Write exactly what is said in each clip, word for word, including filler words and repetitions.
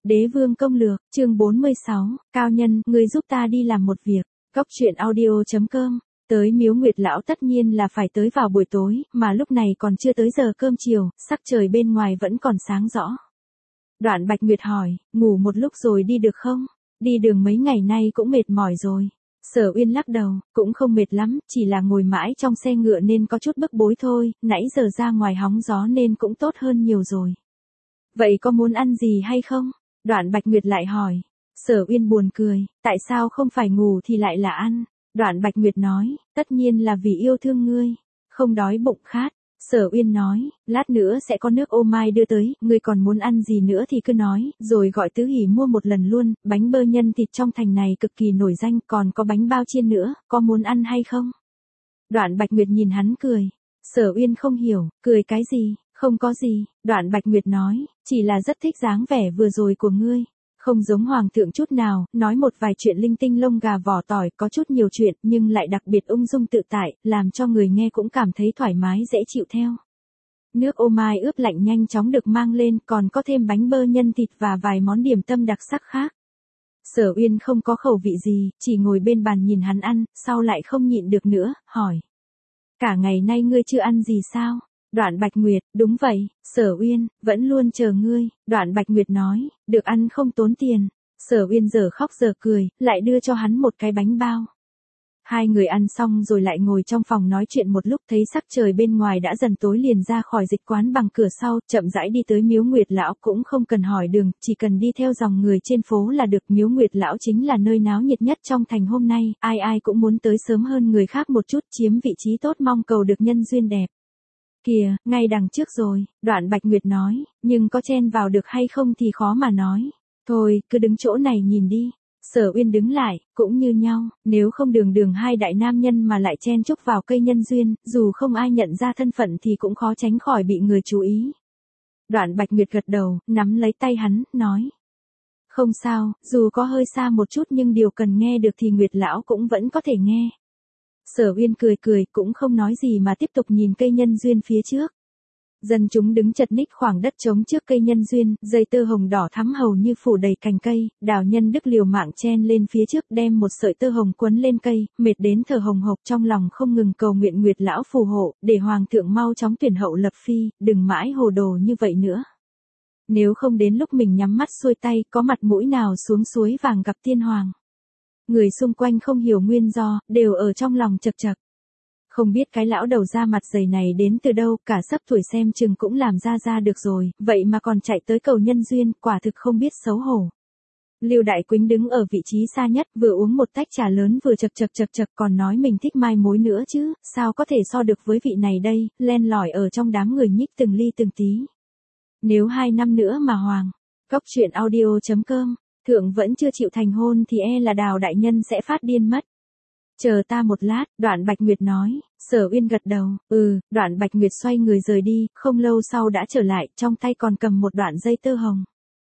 Đế vương công lược, chương bốn mươi sáu, cao nhân, người giúp ta đi làm một việc. Góc truyện audio chấm com. Tới Miếu Nguyệt lão tất nhiên là phải tới vào buổi tối, mà lúc này còn chưa tới giờ cơm chiều, sắc trời bên ngoài vẫn còn sáng rõ. Đoạn Bạch Nguyệt hỏi, ngủ một lúc rồi đi được không? Đi đường mấy ngày nay cũng mệt mỏi rồi. Sở Uyên lắc đầu, cũng không mệt lắm, chỉ là ngồi mãi trong xe ngựa nên có chút bức bối thôi, nãy giờ ra ngoài hóng gió nên cũng tốt hơn nhiều rồi. Vậy có muốn ăn gì hay không? Đoạn Bạch Nguyệt lại hỏi. Sở Uyên buồn cười, tại sao không phải ngủ thì lại là ăn? Đoạn Bạch Nguyệt nói, tất nhiên là vì yêu thương ngươi, không đói bụng khát. Sở Uyên nói, lát nữa sẽ có nước ô mai đưa tới, ngươi còn muốn ăn gì nữa thì cứ nói, rồi gọi Tứ Hỷ mua một lần luôn, bánh bơ nhân thịt trong thành này cực kỳ nổi danh, còn có bánh bao chiên nữa, có muốn ăn hay không? Đoạn Bạch Nguyệt nhìn hắn cười. Sở Uyên không hiểu, cười cái gì? Không có gì, Đoạn Bạch Nguyệt nói, chỉ là rất thích dáng vẻ vừa rồi của ngươi. Không giống hoàng thượng chút nào, nói một vài chuyện linh tinh lông gà vỏ tỏi, có chút nhiều chuyện, nhưng lại đặc biệt ung dung tự tại, làm cho người nghe cũng cảm thấy thoải mái dễ chịu theo. Nước ô mai ướp lạnh nhanh chóng được mang lên, còn có thêm bánh bơ nhân thịt và vài món điểm tâm đặc sắc khác. Sở Uyên không có khẩu vị gì, chỉ ngồi bên bàn nhìn hắn ăn, sau lại không nhịn được nữa, hỏi. Cả ngày nay ngươi chưa ăn gì sao? Đoạn Bạch Nguyệt, đúng vậy, Sở Uyên, vẫn luôn chờ ngươi. Đoạn Bạch Nguyệt nói, được ăn không tốn tiền. Sở Uyên giờ khóc giờ cười, lại đưa cho hắn một cái bánh bao. Hai người ăn xong rồi lại ngồi trong phòng nói chuyện một lúc, thấy sắc trời bên ngoài đã dần tối liền ra khỏi dịch quán bằng cửa sau, chậm rãi đi tới Miếu Nguyệt lão, cũng không cần hỏi đường, chỉ cần đi theo dòng người trên phố là được. Miếu Nguyệt lão chính là nơi náo nhiệt nhất trong thành hôm nay, ai ai cũng muốn tới sớm hơn người khác một chút, chiếm vị trí tốt, mong cầu được nhân duyên đẹp. Kìa, ngay đằng trước rồi, Đoạn Bạch Nguyệt nói, nhưng có chen vào được hay không thì khó mà nói. Thôi, cứ đứng chỗ này nhìn đi. Sở Uyên đứng lại, cũng như nhau, nếu không đường đường hai đại nam nhân mà lại chen chúc vào cây nhân duyên, dù không ai nhận ra thân phận thì cũng khó tránh khỏi bị người chú ý. Đoạn Bạch Nguyệt gật đầu, nắm lấy tay hắn, nói. Không sao, dù có hơi xa một chút nhưng điều cần nghe được thì Nguyệt lão cũng vẫn có thể nghe. Sở Uyên cười cười, cũng không nói gì mà tiếp tục nhìn cây nhân duyên phía trước. Dân chúng đứng chật ních khoảng đất trống trước cây nhân duyên, dây tơ hồng đỏ thắm hầu như phủ đầy cành cây, Đào Nhân Đức liều mạng chen lên phía trước đem một sợi tơ hồng quấn lên cây, mệt đến thở hồng hộc, trong lòng không ngừng cầu nguyện Nguyệt lão phù hộ, để hoàng thượng mau chóng tuyển hậu lập phi, đừng mãi hồ đồ như vậy nữa. Nếu không đến lúc mình nhắm mắt xuôi tay, có mặt mũi nào xuống suối vàng gặp tiên hoàng. Người xung quanh không hiểu nguyên do, đều ở trong lòng chật chật. Không biết cái lão đầu da mặt dày này đến từ đâu, cả sắp tuổi xem chừng cũng làm ra ra được rồi, vậy mà còn chạy tới cầu nhân duyên, quả thực không biết xấu hổ. Lưu Đại Quýnh đứng ở vị trí xa nhất, vừa uống một tách trà lớn vừa chật chật chật chật còn nói mình thích mai mối nữa chứ, sao có thể so được với vị này đây, len lỏi ở trong đám người nhích từng ly từng tí. Nếu hai năm nữa mà hoàng, góc truyện audio chấm com, thượng vẫn chưa chịu thành hôn thì e là Đào đại nhân sẽ phát điên mất. Chờ ta một lát, Đoạn Bạch Nguyệt nói. Sở Uyên gật đầu, ừ, Đoạn Bạch Nguyệt xoay người rời đi, không lâu sau đã trở lại, trong tay còn cầm một đoạn dây tơ hồng.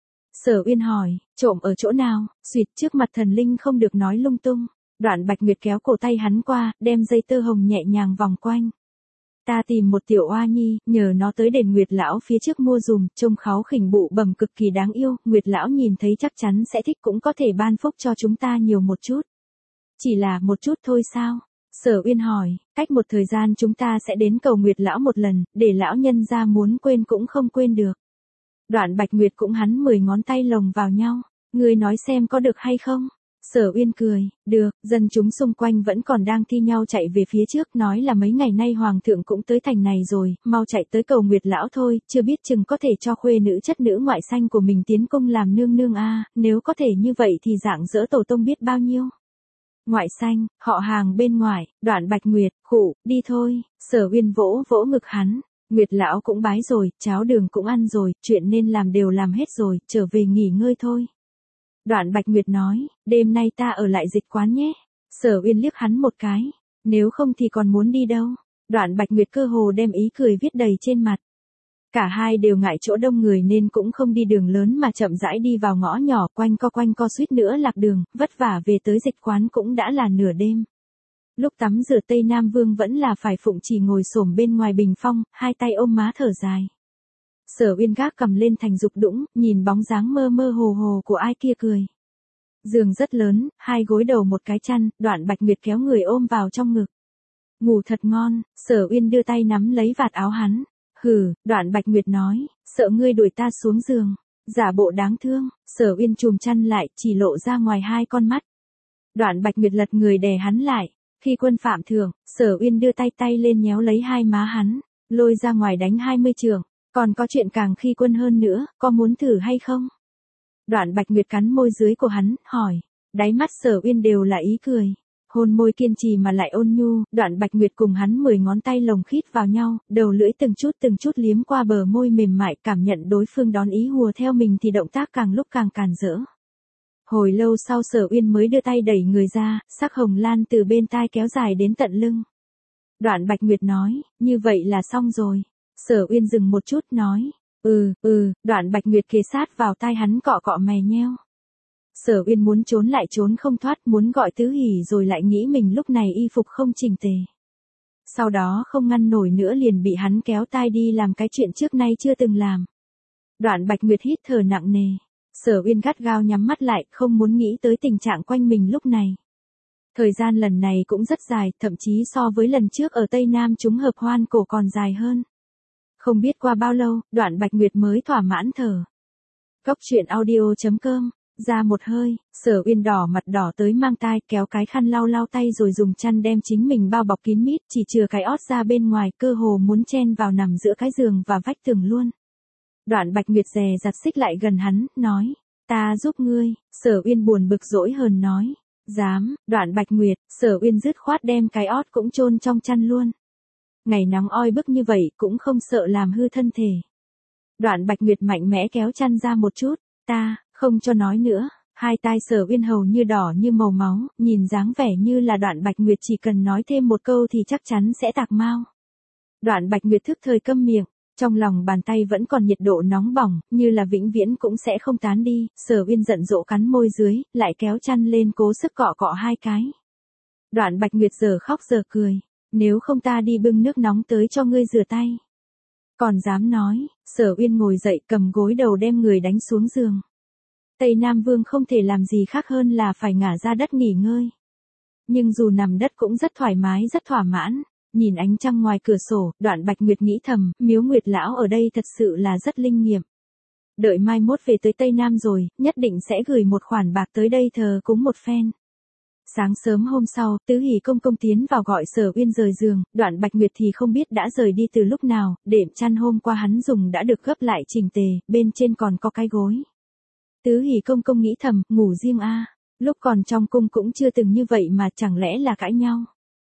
Sở Uyên hỏi, trộm ở chỗ nào? Xuyệt, trước mặt thần linh không được nói lung tung. Đoạn Bạch Nguyệt kéo cổ tay hắn qua, đem dây tơ hồng nhẹ nhàng vòng quanh. Ta tìm một tiểu oa nhi, nhờ nó tới đền Nguyệt lão phía trước mua dùm, trông kháu khỉnh bụ bầm cực kỳ đáng yêu, Nguyệt lão nhìn thấy chắc chắn sẽ thích, cũng có thể ban phúc cho chúng ta nhiều một chút. Chỉ là một chút thôi sao? Sở Uyên hỏi, cách một thời gian chúng ta sẽ đến cầu Nguyệt lão một lần, để lão nhân ra muốn quên cũng không quên được. Đoạn Bạch Nguyệt cũng hắn mười ngón tay lồng vào nhau, ngươi nói xem có được hay không? Sở Uyên cười, được, dân chúng xung quanh vẫn còn đang thi nhau chạy về phía trước, nói là mấy ngày nay hoàng thượng cũng tới thành này rồi, mau chạy tới cầu Nguyệt lão thôi, chưa biết chừng có thể cho khuê nữ chất nữ ngoại xanh của mình tiến cung làm nương nương a, nếu có thể như vậy thì dạng dỡ tổ tông biết bao nhiêu. Ngoại xanh, họ hàng bên ngoài. Đoạn Bạch Nguyệt, khụ, đi thôi. Sở Uyên vỗ vỗ ngực hắn. Nguyệt lão cũng bái rồi, cháo đường cũng ăn rồi, chuyện nên làm đều làm hết rồi, trở về nghỉ ngơi thôi. Đoạn Bạch Nguyệt nói, đêm nay ta ở lại dịch quán nhé. Sở Uyên liếc hắn một cái, nếu không thì còn muốn đi đâu? Đoạn Bạch Nguyệt cơ hồ đem ý cười viết đầy trên mặt. Cả hai đều ngại chỗ đông người nên cũng không đi đường lớn mà chậm rãi đi vào ngõ nhỏ, quanh co quanh co suýt nữa lạc đường, vất vả về tới dịch quán cũng đã là nửa đêm. Lúc tắm rửa Tây Nam Vương vẫn là phải phụng trì ngồi xổm bên ngoài bình phong, hai tay ôm má thở dài. Sở Uyên gác cầm lên thành dục đũng, nhìn bóng dáng mơ mơ hồ hồ của ai kia cười. Giường rất lớn, hai gối đầu một cái chăn, Đoạn Bạch Nguyệt kéo người ôm vào trong ngực. Ngủ thật ngon, Sở Uyên đưa tay nắm lấy vạt áo hắn. Hừ, Đoạn Bạch Nguyệt nói, sợ ngươi đuổi ta xuống giường. Giả bộ đáng thương, Sở Uyên chùm chăn lại, chỉ lộ ra ngoài hai con mắt. Đoạn Bạch Nguyệt lật người đè hắn lại. Khi quân phạm thưởng, Sở Uyên đưa tay tay lên nhéo lấy hai má hắn, lôi ra ngoài đánh hai mươi trường. Còn có chuyện càng khi quân hơn nữa, có muốn thử hay không? Đoạn Bạch Nguyệt cắn môi dưới của hắn, hỏi. Đáy mắt Sở Uyên đều là ý cười. Hôn môi kiên trì mà lại ôn nhu, Đoạn Bạch Nguyệt cùng hắn mười ngón tay lồng khít vào nhau, đầu lưỡi từng chút từng chút liếm qua bờ môi mềm mại, cảm nhận đối phương đón ý hùa theo mình thì động tác càng lúc càng càn rỡ. Hồi lâu sau Sở Uyên mới đưa tay đẩy người ra, sắc hồng lan từ bên tai kéo dài đến tận lưng. Đoạn Bạch Nguyệt nói, như vậy là xong rồi. Sở Uyên dừng một chút nói, ừ, ừ, Đoạn Bạch Nguyệt kề sát vào tai hắn cọ cọ mè nheo. Sở Uyên muốn trốn lại trốn không thoát, muốn gọi Tứ Hỉ rồi lại nghĩ mình lúc này y phục không chỉnh tề. Sau đó không ngăn nổi nữa liền bị hắn kéo tai đi làm cái chuyện trước nay chưa từng làm. Đoạn Bạch Nguyệt hít thở nặng nề. Sở Uyên gắt gao nhắm mắt lại, không muốn nghĩ tới tình trạng quanh mình lúc này. Thời gian lần này cũng rất dài, thậm chí so với lần trước ở Tây Nam chúng hợp hoan cổ còn dài hơn. Không biết qua bao lâu, Đoạn Bạch Nguyệt mới thỏa mãn thở. Cốc truyện audio chấm com, ra một hơi, Sở Uyên đỏ mặt đỏ tới mang tai, kéo cái khăn lau lau tay rồi dùng chăn đem chính mình bao bọc kín mít, chỉ chừa cái ót ra bên ngoài, cơ hồ muốn chen vào nằm giữa cái giường và vách tường luôn. Đoạn Bạch Nguyệt dè dặt xích lại gần hắn, nói, ta giúp ngươi. Sở Uyên buồn bực dỗi hờn nói, dám. Đoạn Bạch Nguyệt, Sở Uyên dứt khoát đem cái ót cũng chôn trong chăn luôn. Ngày nắng oi bức như vậy cũng không sợ làm hư thân thể. Đoạn Bạch Nguyệt mạnh mẽ kéo chăn ra một chút, ta, không cho nói nữa. Hai tai Sở Uyên hầu như đỏ như màu máu, nhìn dáng vẻ như là Đoạn Bạch Nguyệt chỉ cần nói thêm một câu thì chắc chắn sẽ tạc mau. Đoạn Bạch Nguyệt thức thời câm miệng. Trong lòng bàn tay vẫn còn nhiệt độ nóng bỏng, như là vĩnh viễn cũng sẽ không tán đi. Sở Uyên giận dỗ cắn môi dưới, lại kéo chăn lên cố sức cọ cọ hai cái. Đoạn Bạch Nguyệt giờ khóc giờ cười. Nếu không ta đi bưng nước nóng tới cho ngươi rửa tay. Còn dám nói. Sở Uyên ngồi dậy cầm gối đầu đem người đánh xuống giường. Tây Nam Vương không thể làm gì khác hơn là phải ngả ra đất nghỉ ngơi. Nhưng dù nằm đất cũng rất thoải mái rất thỏa mãn. Nhìn ánh trăng ngoài cửa sổ, Đoạn Bạch Nguyệt nghĩ thầm, Miếu Nguyệt lão ở đây thật sự là rất linh nghiệm. Đợi mai mốt về tới Tây Nam rồi, nhất định sẽ gửi một khoản bạc tới đây thờ cúng một phen. Sáng sớm hôm sau, Tứ Hỉ công công tiến vào gọi Sở Uyên rời giường, Đoạn Bạch Nguyệt thì không biết đã rời đi từ lúc nào, đệm chăn hôm qua hắn dùng đã được gấp lại chỉnh tề, bên trên còn có cái gối. Tứ Hỉ công công nghĩ thầm, ngủ riêng a, lúc còn trong cung cũng chưa từng như vậy mà chẳng lẽ là cãi nhau.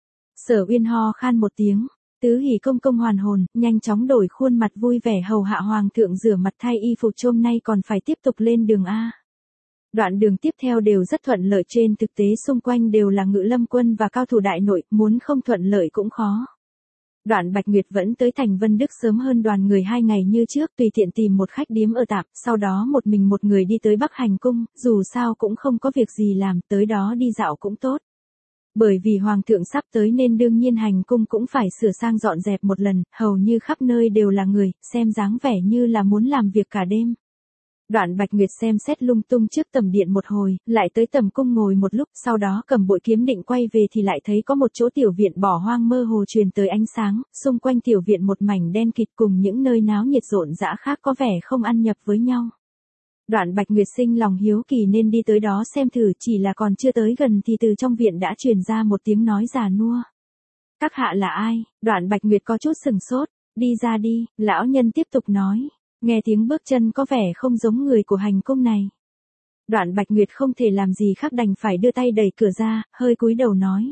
Sở Uyên ho khan một tiếng, Tứ Hỉ công công hoàn hồn, nhanh chóng đổi khuôn mặt vui vẻ hầu hạ hoàng thượng rửa mặt thay y phục, hôm nay còn phải tiếp tục lên đường a. Đoạn đường tiếp theo đều rất thuận lợi, trên thực tế xung quanh đều là ngự lâm quân và cao thủ đại nội, muốn không thuận lợi cũng khó. Đoạn Bạch Nguyệt vẫn tới thành Vân Đức sớm hơn đoàn người hai ngày như trước, tùy tiện tìm một khách điếm ở tạm, sau đó một mình một người đi tới Bắc Hành cung, dù sao cũng không có việc gì làm, tới đó đi dạo cũng tốt. Bởi vì hoàng thượng sắp tới nên đương nhiên hành cung cũng phải sửa sang dọn dẹp một lần, hầu như khắp nơi đều là người, xem dáng vẻ như là muốn làm việc cả đêm. Đoạn Bạch Nguyệt xem xét lung tung trước tầm điện một hồi, lại tới tầm cung ngồi một lúc, sau đó cầm bội kiếm định quay về thì lại thấy có một chỗ tiểu viện bỏ hoang mơ hồ truyền tới ánh sáng, xung quanh tiểu viện một mảnh đen kịt cùng những nơi náo nhiệt rộn rã khác có vẻ không ăn nhập với nhau. Đoạn Bạch Nguyệt sinh lòng hiếu kỳ nên đi tới đó xem thử, chỉ là còn chưa tới gần thì từ trong viện đã truyền ra một tiếng nói già nua. Các hạ là ai? Đoạn Bạch Nguyệt có chút sừng sốt, đi ra đi, lão nhân tiếp tục nói. Nghe tiếng bước chân có vẻ không giống người của hành cung này. Đoạn Bạch Nguyệt không thể làm gì khác đành phải đưa tay đẩy cửa ra, hơi cúi đầu nói.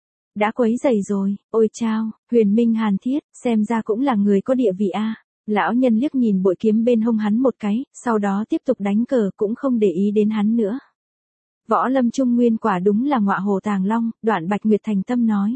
Đã quấy rầy rồi, ôi chao, Huyền Minh Hàn Thiết, xem ra cũng là người có địa vị a. Lão nhân liếc nhìn bội kiếm bên hông hắn một cái, sau đó tiếp tục đánh cờ cũng không để ý đến hắn nữa. Võ Lâm Trung Nguyên quả đúng là ngọa hồ tàng long, Đoạn Bạch Nguyệt thành tâm nói.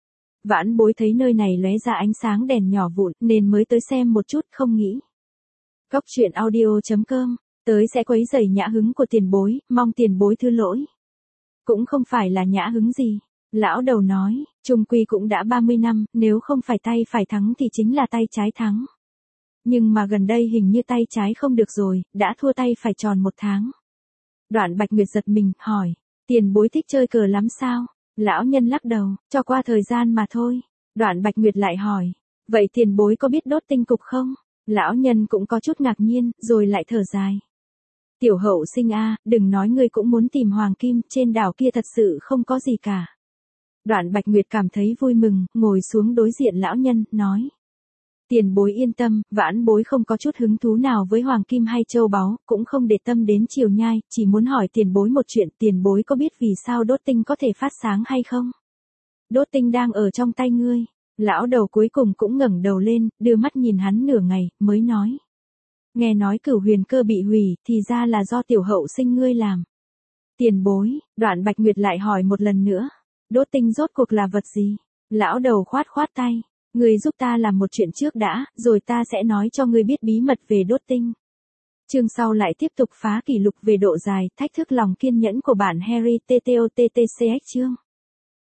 Vãn bối thấy nơi này lóe ra ánh sáng đèn nhỏ vụn nên mới tới xem một chút, không nghĩ. Cốc truyện audio chấm com, tới sẽ quấy rầy nhã hứng của tiền bối, mong tiền bối thứ lỗi. Cũng không phải là nhã hứng gì. Lão đầu nói, chung quy cũng đã ba mươi năm, nếu không phải tay phải thắng thì chính là tay trái thắng. Nhưng mà gần đây hình như tay trái không được rồi, đã thua tay phải tròn một tháng. Đoạn Bạch Nguyệt giật mình, hỏi, tiền bối thích chơi cờ lắm sao? Lão nhân lắc đầu, cho qua thời gian mà thôi. Đoạn Bạch Nguyệt lại hỏi, vậy tiền bối có biết đốt tinh cục không? Lão nhân cũng có chút ngạc nhiên, rồi lại thở dài. Tiểu hậu sinh a, đừng nói ngươi cũng muốn tìm hoàng kim, trên đảo kia thật sự không có gì cả. Đoạn Bạch Nguyệt cảm thấy vui mừng, ngồi xuống đối diện lão nhân, nói. Tiền bối yên tâm, vãn bối không có chút hứng thú nào với hoàng kim hay châu báu, cũng không để tâm đến triều nhai, chỉ muốn hỏi tiền bối một chuyện, tiền bối có biết vì sao đốt tinh có thể phát sáng hay không? Đốt tinh đang ở trong tay ngươi. Lão đầu cuối cùng cũng ngẩng đầu lên, đưa mắt nhìn hắn nửa ngày, mới nói. Nghe nói cửu huyền cơ bị hủy, thì ra là do tiểu hậu sinh ngươi làm. Tiền bối, Đoạn Bạch Nguyệt lại hỏi một lần nữa. Đốt tinh rốt cuộc là vật gì? Lão đầu khoát khoát tay. Ngươi giúp ta làm một chuyện trước đã, rồi ta sẽ nói cho ngươi biết bí mật về đốt tinh. Chương sau lại tiếp tục phá kỷ lục về độ dài, thách thức lòng kiên nhẫn của bản Harry tê tê o tê tê xê ích chương.